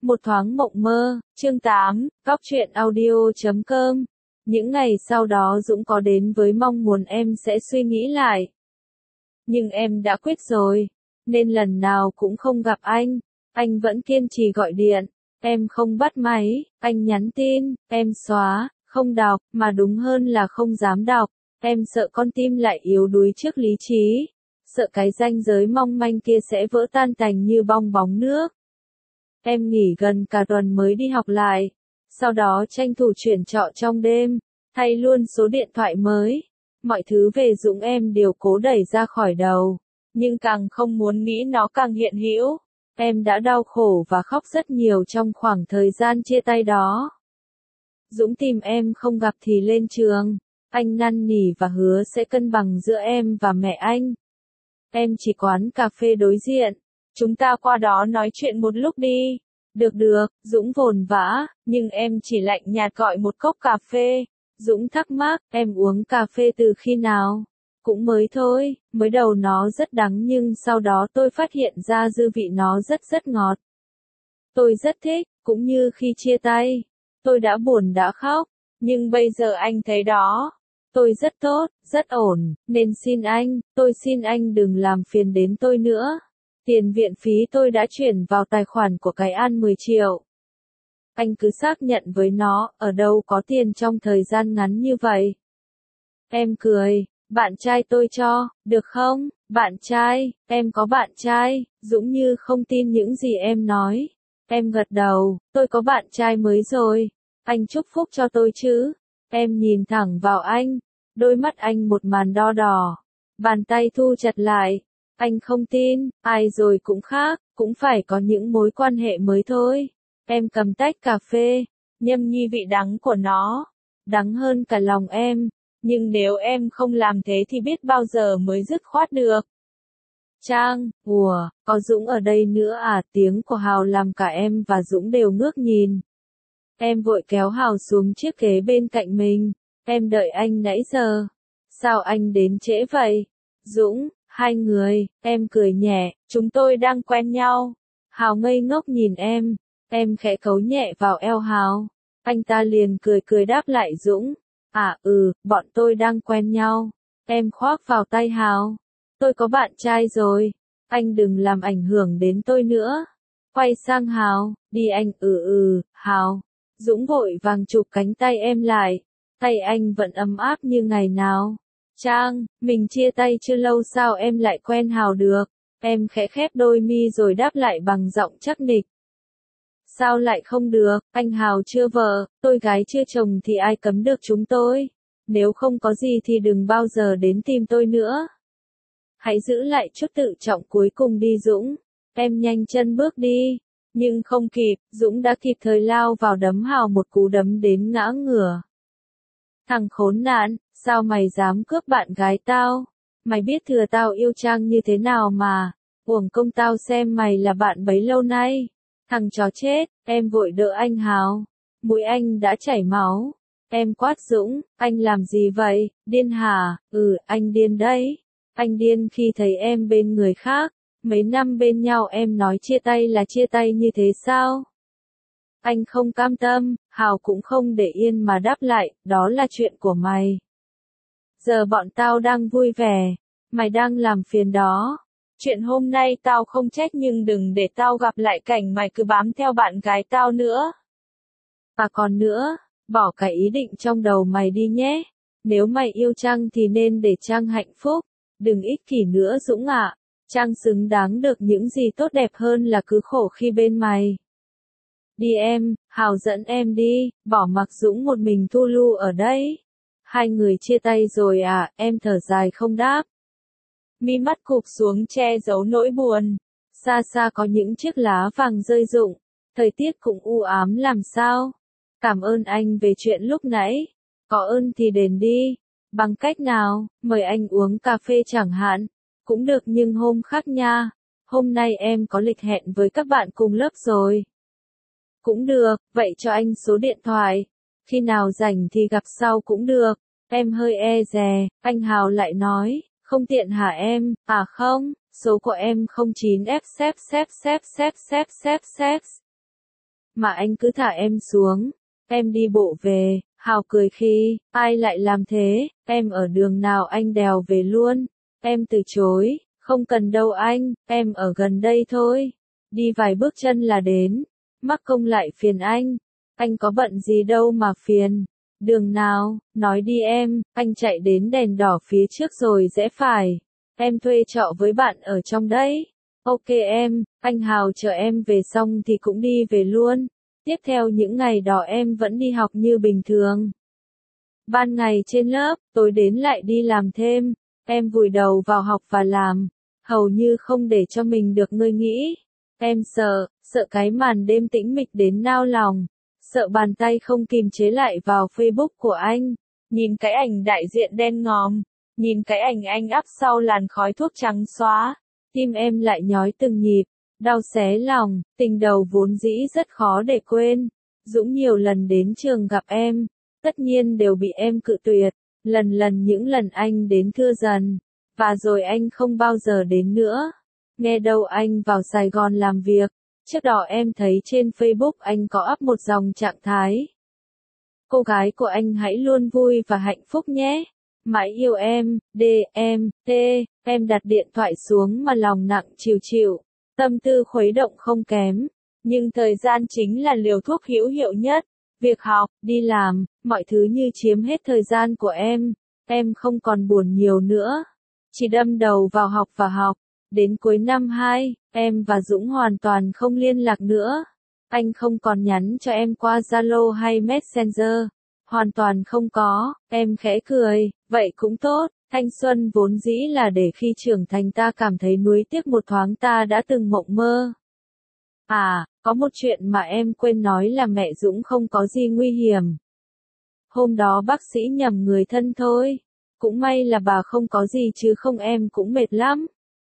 Một thoáng mộng mơ, chương 8, Góc truyện audio.com. Những ngày sau đó Dũng có đến với mong muốn em sẽ suy nghĩ lại. Nhưng em đã quyết rồi, nên lần nào cũng không gặp anh vẫn kiên trì gọi điện, em không bắt máy, anh nhắn tin, em xóa, không đọc, mà đúng hơn là không dám đọc, em sợ con tim lại yếu đuối trước lý trí, sợ cái ranh giới mong manh kia sẽ vỡ tan tành như bong bóng nước. Em nghỉ gần cả tuần mới đi học lại, sau đó tranh thủ chuyển trọ trong đêm, thay luôn số điện thoại mới. Mọi thứ về Dũng em đều cố đẩy ra khỏi đầu, nhưng càng không muốn nghĩ nó càng hiện hữu. Em đã đau khổ và khóc rất nhiều trong khoảng thời gian chia tay đó. Dũng tìm em không gặp thì lên trường, anh năn nỉ và hứa sẽ cân bằng giữa em và mẹ anh. Em chỉ quán cà phê đối diện, chúng ta qua đó nói chuyện một lúc đi. Được, Dũng vồn vã, nhưng em chỉ lạnh nhạt gọi một cốc cà phê. Dũng thắc mắc, em uống cà phê từ khi nào? Cũng mới thôi, mới đầu nó rất đắng nhưng sau đó tôi phát hiện ra dư vị nó rất ngọt. Tôi rất thích, cũng như khi chia tay. Tôi đã buồn đã khóc, nhưng bây giờ anh thấy đó. Tôi rất tốt, rất ổn, nên tôi xin anh đừng làm phiền đến tôi nữa. Tiền viện phí tôi đã chuyển vào tài khoản của cái An 10 triệu. Anh cứ xác nhận với nó, ở đâu có tiền trong thời gian ngắn như vậy. Em cười, bạn trai tôi cho, được không? Bạn trai, em có bạn trai, Dũng như không tin những gì em nói. Em gật đầu, tôi có bạn trai mới rồi. Anh chúc phúc cho tôi chứ. Em nhìn thẳng vào anh, đôi mắt anh một màn đo đỏ. Bàn tay thu chặt lại. Anh không tin, ai rồi cũng khác, cũng phải có những mối quan hệ mới thôi. Em cầm tách cà phê, nhâm nhi vị đắng của nó, đắng hơn cả lòng em, nhưng nếu em không làm thế thì biết bao giờ mới dứt khoát được. Trang, có Dũng ở đây nữa à? Tiếng của Hào làm cả em và Dũng đều ngước nhìn. Em vội kéo Hào xuống chiếc ghế bên cạnh mình, em đợi anh nãy giờ. Sao anh đến trễ vậy? Dũng, hai người, em cười nhẹ, chúng tôi đang quen nhau. Hào ngây ngốc nhìn em khẽ cấu nhẹ vào eo Hào. Anh ta liền cười đáp lại Dũng. Bọn tôi đang quen nhau. Em khoác vào tay Hào. Tôi có bạn trai rồi. Anh đừng làm ảnh hưởng đến tôi nữa. Quay sang Hào, đi anh. Hào. Dũng vội vàng chụp cánh tay em lại. Tay anh vẫn ấm áp như ngày nào. Trang, mình chia tay chưa lâu sao em lại quen Hào được? Em khẽ khép đôi mi rồi đáp lại bằng giọng chắc nịch. Sao lại không được, anh Hào chưa vợ, tôi gái chưa chồng thì ai cấm được chúng tôi. Nếu không có gì thì đừng bao giờ đến tìm tôi nữa. Hãy giữ lại chút tự trọng cuối cùng đi Dũng. Em nhanh chân bước đi. Nhưng không kịp, Dũng đã kịp thời lao vào đấm Hào một cú đấm đến ngã ngửa. Thằng khốn nạn, sao mày dám cướp bạn gái tao? Mày biết thừa tao yêu Trang như thế nào mà. Uổng công tao xem mày là bạn bấy lâu nay. Thằng chó chết, em vội đỡ anh Hào. Mũi anh đã chảy máu. Em quát Dũng, anh làm gì vậy, điên hả? Anh điên đấy. Anh điên khi thấy em bên người khác. Mấy năm bên nhau em nói chia tay là chia tay như thế sao? Anh không cam tâm, Hào cũng không để yên mà đáp lại, đó là chuyện của mày. Giờ bọn tao đang vui vẻ, mày đang làm phiền đó. Chuyện hôm nay tao không trách nhưng đừng để tao gặp lại cảnh mày cứ bám theo bạn gái tao nữa. Và còn nữa, bỏ cái ý định trong đầu mày đi nhé. Nếu mày yêu Trang thì nên để Trang hạnh phúc. Đừng ích kỷ nữa Dũng ạ. Trang xứng đáng được những gì tốt đẹp hơn là cứ khổ khi bên mày. Đi em, Hào dẫn em đi, bỏ mặc Dũng một mình thu lu ở đây. Hai người chia tay rồi à, em thở dài không đáp. Mi mắt cụp xuống che giấu nỗi buồn. Xa xa có những chiếc lá vàng rơi rụng. Thời tiết cũng u ám làm sao. Cảm ơn anh về chuyện lúc nãy. Có ơn thì đền đi. Bằng cách nào, mời anh uống cà phê chẳng hạn. Cũng được nhưng hôm khác nha. Hôm nay em có lịch hẹn với các bạn cùng lớp rồi. Cũng được, vậy cho anh số điện thoại. Khi nào rảnh thì gặp sau cũng được. Em hơi e dè, anh Hào lại nói. Không tiện hả em? Không, số của em 09 F. mà anh cứ thả em xuống. Em đi bộ về, Hào cười khi, ai lại làm thế, em ở đường nào anh đèo về luôn. Em từ chối, không cần đâu anh, em ở gần đây thôi. Đi vài bước chân là đến. Mắc công lại phiền anh có bận gì đâu mà phiền. Đường nào, nói đi em, anh chạy đến đèn đỏ phía trước rồi rẽ phải. Em thuê trọ với bạn ở trong đấy. Ok em, anh Hào chờ em về xong thì cũng đi về luôn. Tiếp theo những ngày đó em vẫn đi học như bình thường. Ban ngày trên lớp, tối đến lại đi làm thêm. Em vùi đầu vào học và làm, hầu như không để cho mình được ngơi nghỉ. Em sợ cái màn đêm tĩnh mịch đến nao lòng. Sợ bàn tay không kìm chế lại vào Facebook của anh. Nhìn cái ảnh đại diện đen ngòm. Nhìn cái ảnh anh ắp sau làn khói thuốc trắng xóa. Tim em lại nhói từng nhịp. Đau xé lòng, tình đầu vốn dĩ rất khó để quên. Dũng nhiều lần đến trường gặp em. Tất nhiên đều bị em cự tuyệt. Lần những lần anh đến thưa dần. Và rồi anh không bao giờ đến nữa. Nghe đâu anh vào Sài Gòn làm việc. Trước đó em thấy trên Facebook anh có up một dòng trạng thái. Cô gái của anh hãy luôn vui và hạnh phúc nhé. Mãi yêu em, em đặt điện thoại xuống mà lòng nặng chịu chịu. Tâm tư khuấy động không kém. Nhưng thời gian chính là liều thuốc hữu hiệu nhất. Việc học, đi làm, mọi thứ như chiếm hết thời gian của em. Em không còn buồn nhiều nữa. Chỉ đâm đầu vào học và học. Đến cuối năm 2, em và Dũng hoàn toàn không liên lạc nữa. Anh không còn nhắn cho em qua Zalo hay Messenger. Hoàn toàn không có, em khẽ cười, vậy cũng tốt, thanh xuân vốn dĩ là để khi trưởng thành ta cảm thấy nuối tiếc một thoáng ta đã từng mộng mơ. À, có một chuyện mà em quên nói là mẹ Dũng không có gì nguy hiểm. Hôm đó bác sĩ nhầm người thân thôi. Cũng may là bà không có gì chứ không em cũng mệt lắm.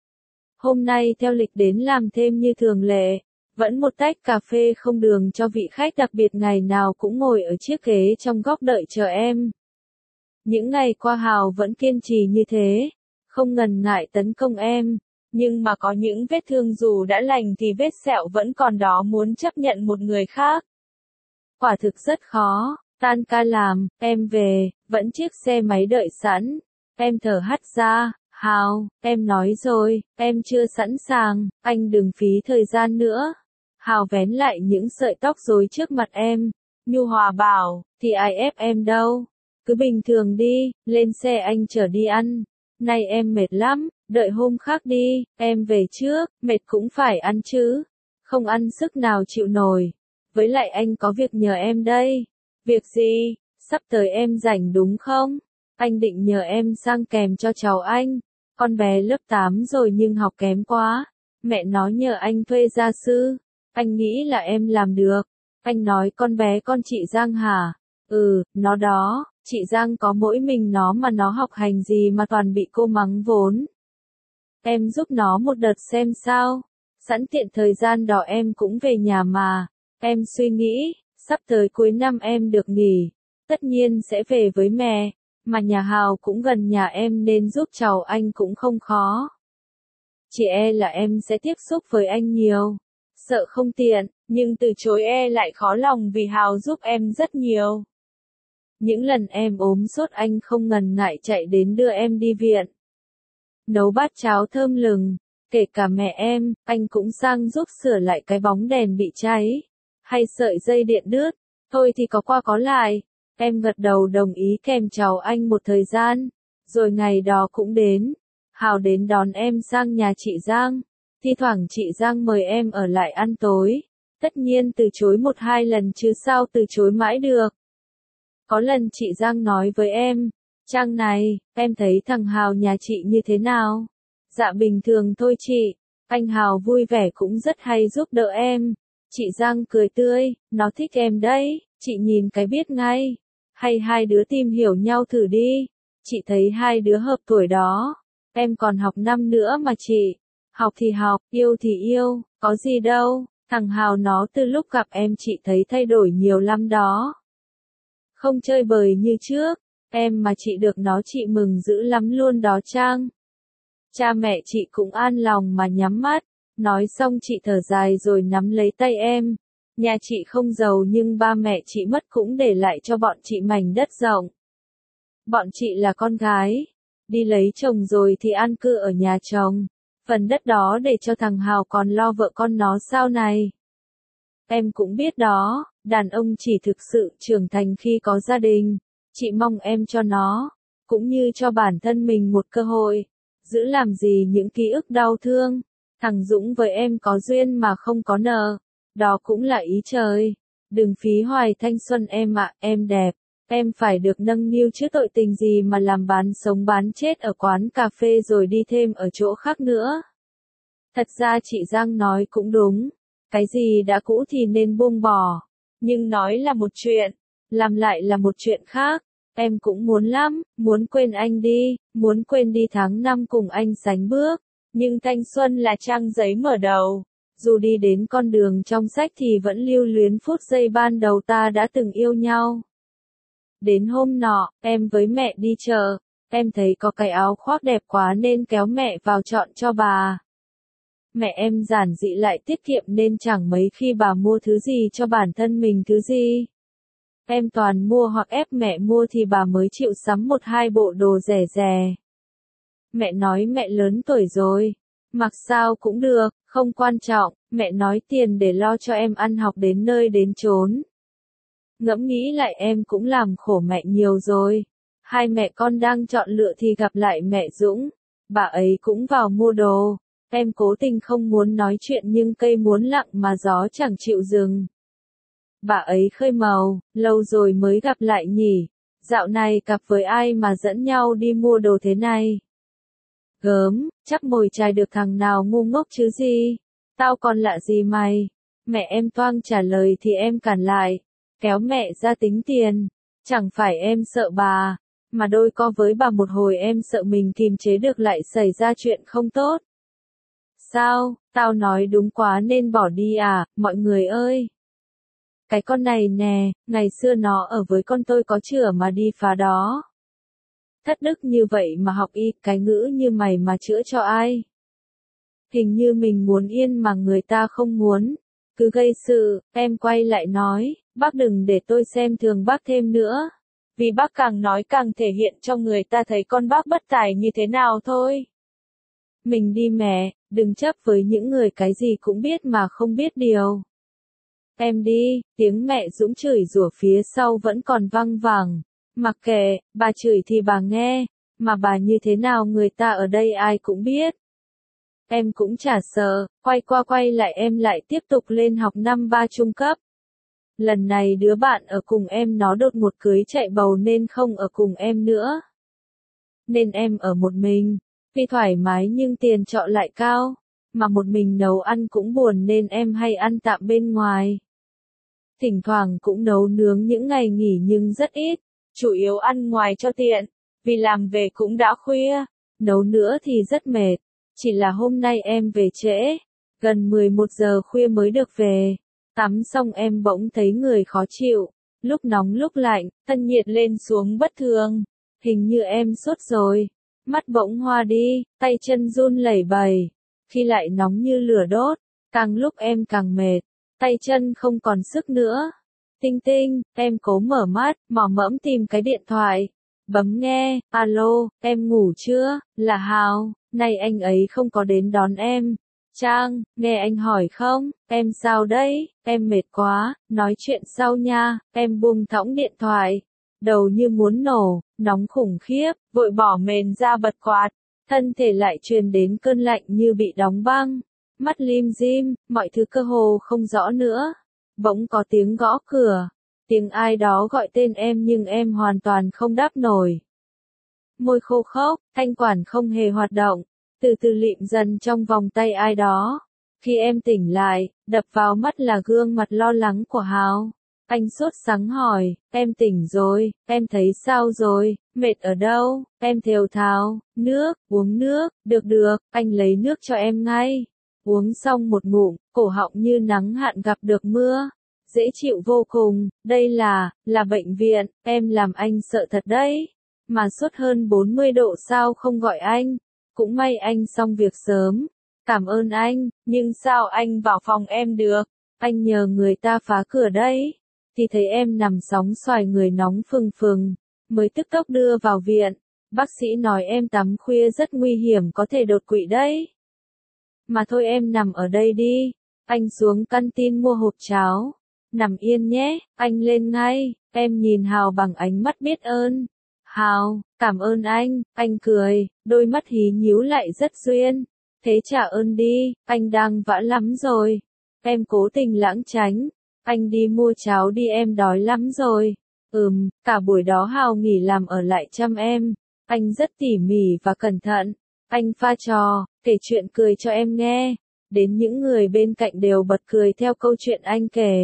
Hôm nay theo lịch đến làm thêm như thường lệ. Vẫn một tách cà phê không đường cho vị khách đặc biệt ngày nào cũng ngồi ở chiếc ghế trong góc đợi chờ em. Những ngày qua Hào vẫn kiên trì như thế. Không ngần ngại tấn công em. Nhưng mà có những vết thương dù đã lành thì vết sẹo vẫn còn đó muốn chấp nhận một người khác. Quả thực rất khó. Tan ca làm, em về, vẫn chiếc xe máy đợi sẵn. Em thở hắt ra, Hào, em nói rồi, em chưa sẵn sàng, anh đừng phí thời gian nữa. Hào vén lại những sợi tóc rối trước mặt em. Nhu hòa bảo, thì ai ép em đâu. Cứ bình thường đi, lên xe anh chở đi ăn. Nay em mệt lắm, đợi hôm khác đi, em về trước, mệt cũng phải ăn chứ. Không ăn sức nào chịu nổi. Với lại anh có việc nhờ em đây. Việc gì? Sắp tới em rảnh đúng không? Anh định nhờ em sang kèm cho cháu anh. Con bé lớp 8 rồi nhưng học kém quá. Mẹ nó nhờ anh thuê gia sư. Anh nghĩ là em làm được. Anh nói con bé con chị Giang hả? Ừ, nó đó, chị Giang có mỗi mình nó mà nó học hành gì mà toàn bị cô mắng vốn. Em giúp nó một đợt xem sao. Sẵn tiện thời gian đó em cũng về nhà mà. Em suy nghĩ, sắp tới cuối năm em được nghỉ. Tất nhiên sẽ về với mẹ. Mà nhà Hào cũng gần nhà em nên giúp cháu anh cũng không khó. Chỉ là em sẽ tiếp xúc với anh nhiều. Sợ không tiện, nhưng từ chối lại khó lòng vì Hào giúp em rất nhiều. Những lần em ốm sốt anh không ngần ngại chạy đến đưa em đi viện. Nấu bát cháo thơm lừng, kể cả mẹ em, anh cũng sang giúp sửa lại cái bóng đèn bị cháy. Hay sợi dây điện đứt, thôi thì có qua có lại. Em gật đầu đồng ý kèm cháu anh một thời gian. Rồi ngày đó cũng đến. Hào đến đón em sang nhà chị Giang. Thi thoảng chị Giang mời em ở lại ăn tối. Tất nhiên từ chối 1-2 lần chứ sao từ chối mãi được. Có lần chị Giang nói với em. Trang này, em thấy thằng Hào nhà chị như thế nào? Dạ bình thường thôi chị. Anh Hào vui vẻ cũng rất hay giúp đỡ em. Chị Giang cười tươi, nó thích em đấy, chị nhìn cái biết ngay. Hay hai đứa tìm hiểu nhau thử đi. Chị thấy hai đứa hợp tuổi đó. Em còn học năm nữa mà chị. Học thì học, yêu thì yêu, có gì đâu. Thằng Hào nó từ lúc gặp em chị thấy thay đổi nhiều lắm đó. Không chơi bời như trước. Em mà chị được nó chị mừng dữ lắm luôn đó Trang. Cha mẹ chị cũng an lòng mà nhắm mắt. Nói xong chị thở dài rồi nắm lấy tay em. Nhà chị không giàu nhưng ba mẹ chị mất cũng để lại cho bọn chị mảnh đất rộng. Bọn chị là con gái. Đi lấy chồng rồi thì an cư ở nhà chồng. Phần đất đó để cho thằng Hào còn lo vợ con nó sau này. Em cũng biết đó, đàn ông chỉ thực sự trưởng thành khi có gia đình. Chị mong em cho nó, cũng như cho bản thân mình một cơ hội. Giữ làm gì những ký ức đau thương. Thằng Dũng với em có duyên mà không có nợ. Đó cũng là ý trời. Đừng phí hoài thanh xuân em ạ, em đẹp. Em phải được nâng niu chứ tội tình gì mà làm bán sống bán chết ở quán cà phê rồi đi thêm ở chỗ khác nữa. Thật ra chị Giang nói cũng đúng. Cái gì đã cũ thì nên buông bỏ. Nhưng nói là một chuyện, làm lại là một chuyện khác. Em cũng muốn lắm, muốn quên anh đi, muốn quên đi tháng năm cùng anh sánh bước. Nhưng thanh xuân là trang giấy mở đầu. Dù đi đến con đường trong sách thì vẫn lưu luyến phút giây ban đầu ta đã từng yêu nhau. Đến hôm nọ, em với mẹ đi chợ, em thấy có cái áo khoác đẹp quá nên kéo mẹ vào chọn cho bà. Mẹ em giản dị lại tiết kiệm nên chẳng mấy khi bà mua thứ gì cho bản thân mình thứ gì. Em toàn mua hoặc ép mẹ mua thì bà mới chịu sắm một hai bộ đồ rẻ rẻ. Mẹ nói mẹ lớn tuổi rồi, mặc sao cũng được, không quan trọng, mẹ nói tiền để lo cho em ăn học đến nơi đến chốn. Ngẫm nghĩ lại em cũng làm khổ mẹ nhiều rồi. Hai mẹ con đang chọn lựa thì gặp lại mẹ Dũng. Bà ấy cũng vào mua đồ. Em cố tình không muốn nói chuyện nhưng cây muốn lặng mà gió chẳng chịu dừng. Bà ấy khơi màu, lâu rồi mới gặp lại nhỉ. Dạo này cặp với ai mà dẫn nhau đi mua đồ thế này? Gớm, chắc mồi chài được thằng nào ngu ngốc chứ gì. Tao còn lạ gì mày? Mẹ em toang trả lời thì em cản lại. Kéo mẹ ra tính tiền. Chẳng phải em sợ bà, mà đôi co với bà một hồi em sợ mình kìm chế được lại xảy ra chuyện không tốt. Sao, tao nói đúng quá nên bỏ đi à, mọi người ơi. Cái con này nè, ngày xưa nó ở với con tôi có chữa mà đi phá đó. Thất đức như vậy mà học y, cái ngữ như mày mà chữa cho ai? Hình như mình muốn yên mà người ta không muốn. Cứ gây sự, em quay lại nói, bác đừng để tôi xem thường bác thêm nữa. Vì bác càng nói càng thể hiện cho người ta thấy con bác bất tài như thế nào thôi. Mình đi mẹ, đừng chấp với những người cái gì cũng biết mà không biết điều. Em đi, tiếng mẹ Dũng chửi rủa phía sau vẫn còn văng vẳng. Mặc kệ, bà chửi thì bà nghe, mà bà như thế nào người ta ở đây ai cũng biết. Em cũng chả sợ, quay qua quay lại em lại tiếp tục lên học năm 3 trung cấp. Lần này đứa bạn ở cùng em nó đột ngột cưới chạy bầu nên không ở cùng em nữa. Nên em ở một mình, tuy thoải mái nhưng tiền trọ lại cao, mà một mình nấu ăn cũng buồn nên em hay ăn tạm bên ngoài. Thỉnh thoảng cũng nấu nướng những ngày nghỉ nhưng rất ít, chủ yếu ăn ngoài cho tiện, vì làm về cũng đã khuya, nấu nữa thì rất mệt. Chỉ là hôm nay em về trễ, gần 11 giờ khuya mới được về. Tắm xong em bỗng thấy người khó chịu, lúc nóng lúc lạnh, thân nhiệt lên xuống bất thường. Hình như em sốt rồi, mắt bỗng hoa đi, tay chân run lẩy bẩy, khi lại nóng như lửa đốt, càng lúc em càng mệt, tay chân không còn sức nữa. Tinh tinh, em cố mở mắt, mò mẫm tìm cái điện thoại, bấm nghe, alo, em ngủ chưa, là Hào, nay anh ấy không có đến đón em. Trang, nghe anh hỏi không, em sao đấy, em mệt quá, nói chuyện sau nha, em buông thõng điện thoại. Đầu như muốn nổ, nóng khủng khiếp, vội bỏ mền ra bật quạt, thân thể lại truyền đến cơn lạnh như bị đóng băng. Mắt lim dim, mọi thứ cơ hồ không rõ nữa. Bỗng có tiếng gõ cửa, tiếng ai đó gọi tên em nhưng em hoàn toàn không đáp nổi. Môi khô khốc, thanh quản không hề hoạt động, từ từ lịm dần trong vòng tay ai đó. Khi em tỉnh lại, đập vào mắt là gương mặt lo lắng của Hào. Anh sốt sắng hỏi, em tỉnh rồi, em thấy sao rồi, mệt ở đâu, em thều thào, nước, uống nước, được, anh lấy nước cho em ngay. Uống xong một ngụm, cổ họng như nắng hạn gặp được mưa, dễ chịu vô cùng, đây là bệnh viện, em làm anh sợ thật đấy, mà sốt hơn 40 độ sao không gọi anh, cũng may anh xong việc sớm, cảm ơn anh, nhưng sao anh vào phòng em được, anh nhờ người ta phá cửa đấy, thì thấy em nằm sóng xoài người nóng phừng phừng, mới tức tốc đưa vào viện. Bác sĩ nói em tắm khuya rất nguy hiểm có thể đột quỵ đấy. Mà thôi em nằm ở đây đi, anh xuống căn tin mua hộp cháo. Nằm yên nhé, anh lên ngay, em nhìn Hào bằng ánh mắt biết ơn. Hào, cảm ơn anh cười, đôi mắt hí nhíu lại rất duyên. Thế trả ơn đi, anh đang vã lắm rồi. Em cố tình lãng tránh, anh đi mua cháo đi em đói lắm rồi. Cả buổi đó Hào nghỉ làm ở lại chăm em. Anh rất tỉ mỉ và cẩn thận. Anh pha trò, kể chuyện cười cho em nghe. Đến những người bên cạnh đều bật cười theo câu chuyện anh kể.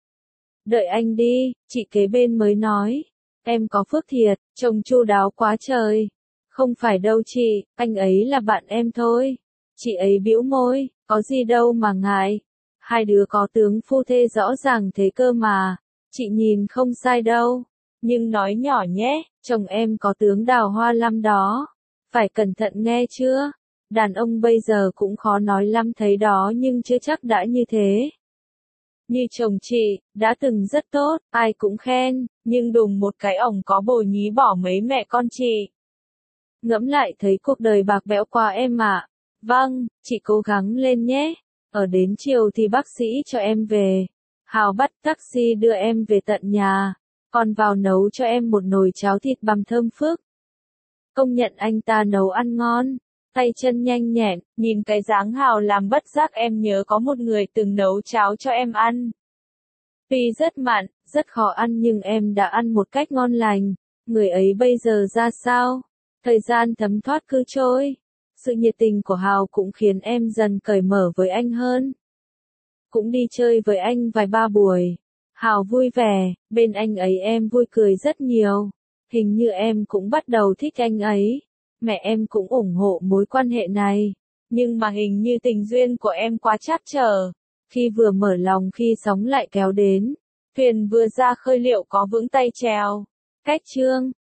Đợi anh đi, chị kế bên mới nói. Em có phước thiệt, chồng chu đáo quá trời. Không phải đâu chị, anh ấy là bạn em thôi. Chị ấy bĩu môi, có gì đâu mà ngại. Hai đứa có tướng phu thê rõ ràng thế cơ mà. Chị nhìn không sai đâu. Nhưng nói nhỏ nhé, chồng em có tướng đào hoa lắm đó. Phải cẩn thận nghe chưa? Đàn ông bây giờ cũng khó nói lắm thấy đó nhưng chưa chắc đã như thế. Như chồng chị, đã từng rất tốt, ai cũng khen, nhưng đùng một cái ổng có bồ nhí bỏ mấy mẹ con chị. Ngẫm lại thấy cuộc đời bạc bẽo quá em ạ. Vâng, chị cố gắng lên nhé. Ở đến chiều thì bác sĩ cho em về. Hào bắt taxi đưa em về tận nhà. Còn vào nấu cho em một nồi cháo thịt bằm thơm phức. Công nhận anh ta nấu ăn ngon. Tay chân nhanh nhẹn, nhìn cái dáng Hào làm bất giác em nhớ có một người từng nấu cháo cho em ăn. Tuy rất mặn, rất khó ăn nhưng em đã ăn một cách ngon lành. Người ấy bây giờ ra sao? Thời gian thấm thoát cứ trôi. Sự nhiệt tình của Hào cũng khiến em dần cởi mở với anh hơn. Cũng đi chơi với anh vài ba buổi. Hào vui vẻ, bên anh ấy em vui cười rất nhiều. Hình như em cũng bắt đầu thích anh ấy. Mẹ em cũng ủng hộ mối quan hệ này. Nhưng mà hình như tình duyên của em quá trắc trở. Khi vừa mở lòng khi sóng lại kéo đến. Thuyền vừa ra khơi liệu có vững tay chèo. Cách chương